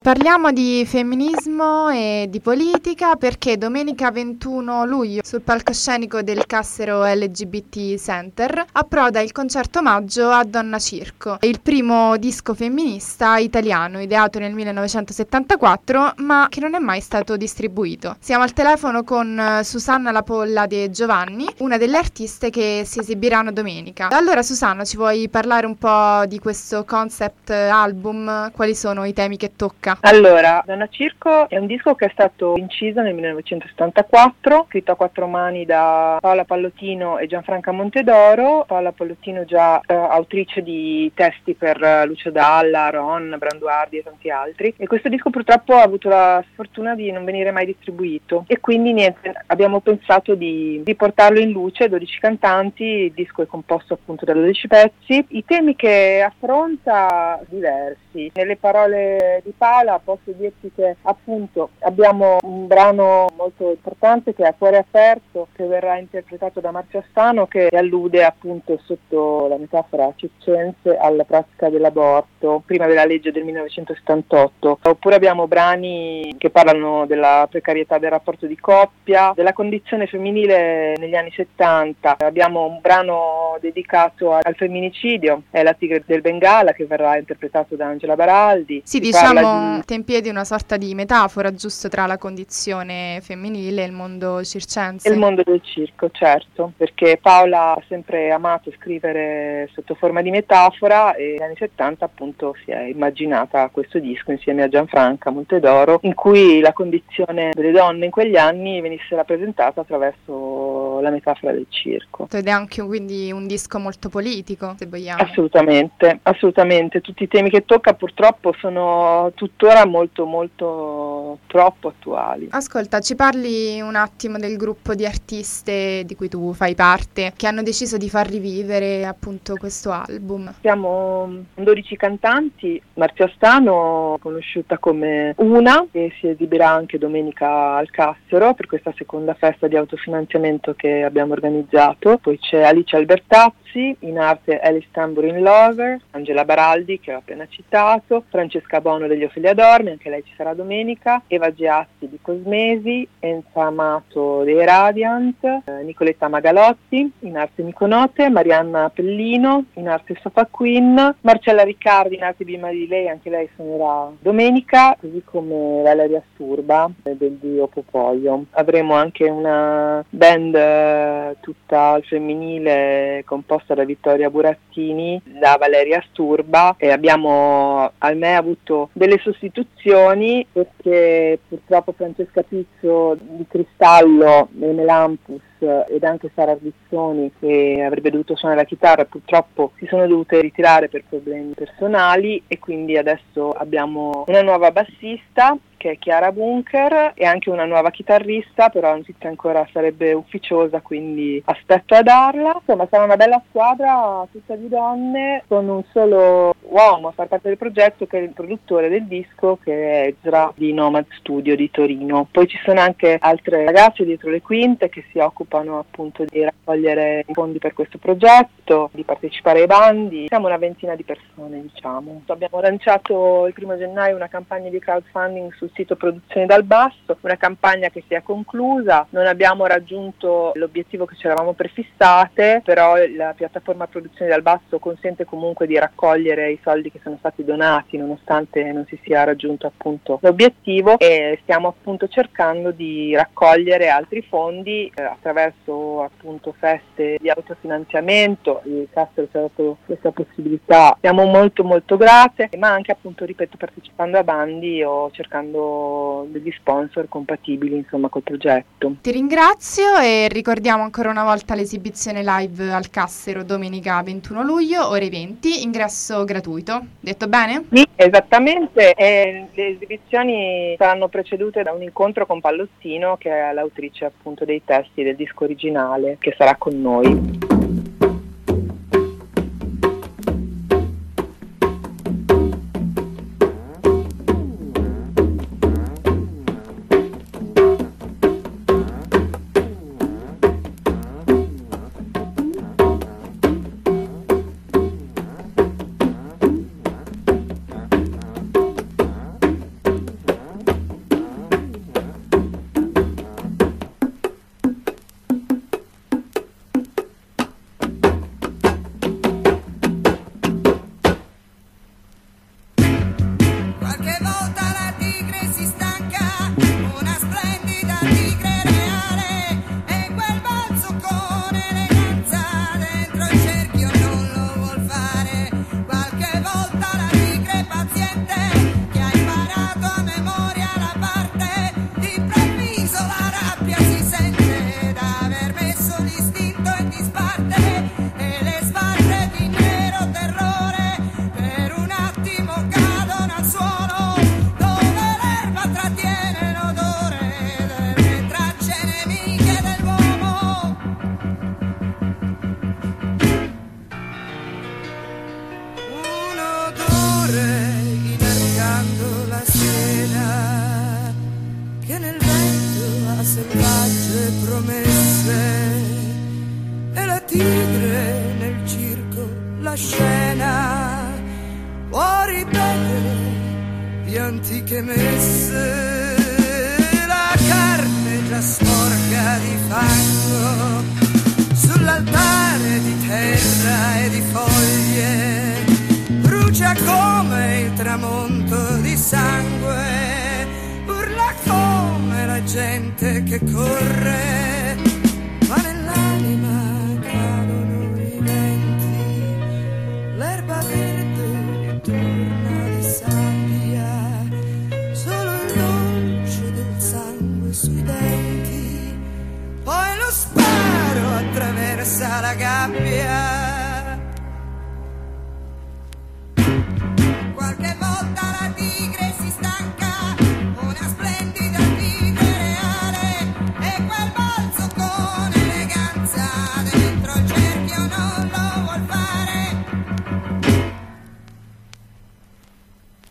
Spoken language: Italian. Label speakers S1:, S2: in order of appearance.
S1: Parliamo di femminismo e di politica perché domenica 21 luglio sul palcoscenico del Cassero LGBT Center approda il concerto omaggio a Donna Circo, il primo disco femminista italiano ideato nel 1974 ma che non è mai stato distribuito. Siamo al telefono con Susanna Lapolla De Giovanni, una delle artiste che si esibiranno domenica. Allora Susanna, ci vuoi parlare un po' di questo concept album? Quali sono i temi che tocca?
S2: Allora, Donna Circo è un disco che è stato inciso nel 1974, scritto a quattro mani da Paola Pallottino e Gianfranca Montedoro. Paola Pallottino già autrice di testi per Lucio Dalla, Ron, Branduardi e tanti altri. E questo disco purtroppo ha avuto la sfortuna di non venire mai distribuito e quindi niente, abbiamo pensato di riportarlo in luce, 12 cantanti, il disco è composto appunto da 12 pezzi. I temi che affronta diversi. Nelle parole di Paola posso dirti che appunto abbiamo un brano molto importante che è A Cuore Aperto, che verrà interpretato da Marzia Stano, che allude appunto sotto la metafora circense alla pratica dell'aborto prima della legge del 1978. Oppure abbiamo brani che parlano della precarietà del rapporto di coppia, della condizione femminile negli anni 70. Abbiamo un brano dedicato al femminicidio, è La tigre del Bengala, che verrà interpretato da Angela Baraldi.
S1: Sì, diciamo in piedi una sorta di metafora, giusto, tra la condizione femminile e il mondo circense.
S2: Il mondo del circo, certo, perché Paola ha sempre amato scrivere sotto forma di metafora e negli anni 70 appunto si è immaginata questo disco insieme a Gianfranca Montedoro, in cui la condizione delle donne in quegli anni venisse rappresentata attraverso la metafora del circo.
S1: Ed è anche quindi un disco molto politico, se vogliamo.
S2: Assolutamente, assolutamente. Tutti i temi che tocca purtroppo sono tuttora molto troppo attuali.
S1: Ascolta, ci parli un attimo del gruppo di artiste di cui tu fai parte, che hanno deciso di far rivivere appunto questo album?
S2: Siamo 12 cantanti, Marzia Stano, conosciuta come Una, che si esibirà anche domenica al Cassero per questa seconda festa di autofinanziamento che abbiamo organizzato. Poi c'è Alice Albertazzi, in arte Alice Tambourine Lover, Angela Baraldi, che ho appena citato, Francesca Bono degli Ophelia Dormi, anche lei ci sarà domenica, Eva Giatti di Cosmesi, Enza Amato dei Radiant, Nicoletta Magalotti, in arte Miconote, Marianna Pellino, in arte Sofa Queen, Marcella Riccardi, in arte Bima di Lei, anche lei suonerà domenica, così come Valeria Sturba del Dio Popoio. Avremo anche una band tutta al femminile composta da Vittoria Burattini, da Valeria Sturba, e abbiamo ahimè avuto delle sostituzioni perché purtroppo Francesca Pizzo di Cristallo e Melampus ed anche Sara Ardizzoni, che avrebbe dovuto suonare la chitarra, purtroppo si sono dovute ritirare per problemi personali e quindi adesso abbiamo una nuova bassista che è Chiara Bunker e anche una nuova chitarrista, però la notizia ancora sarebbe ufficiosa, quindi aspetto a darla. Insomma, sarà una bella squadra tutta di donne con un solo uomo a far parte del progetto, che è il produttore del disco, che è Ezra di Nomad Studio di Torino. Poi ci sono anche altre ragazze dietro le quinte che si occupano appunto di raccogliere i fondi per questo progetto, di partecipare ai bandi. Siamo una ventina di persone, diciamo. Abbiamo lanciato il 1 gennaio una campagna di crowdfunding sul sito Produzioni dal Basso, una campagna che si è conclusa. Non abbiamo raggiunto l'obiettivo che ci eravamo prefissate, però la piattaforma Produzioni dal Basso consente comunque di raccogliere i soldi che sono stati donati nonostante non si sia raggiunto appunto l'obiettivo, e stiamo appunto cercando di raccogliere altri fondi attraverso appunto feste di autofinanziamento. Il Cassero ci ha dato questa possibilità, siamo molto grate, ma anche appunto, ripeto, partecipando a bandi o cercando degli sponsor compatibili insomma col progetto.
S1: Ti ringrazio e ricordiamo ancora una volta l'esibizione live al Cassero domenica 21 luglio ore 20, ingresso gratuito, detto bene?
S2: Sì, esattamente, le esibizioni saranno precedute da un incontro con Pallottino, che è l'autrice appunto dei testi del disco originale, che sarà con noi.
S3: scena, può ripetere di antiche messe, la carne già sporca di fango sull'altare di terra e di foglie, brucia come il tramonto di sangue, urla come la gente che corre, ma nell'anima cadono i venti, l'erba verde torna di sabbia, solo il dolce del sangue sui denti, poi lo sparo attraversa la gara.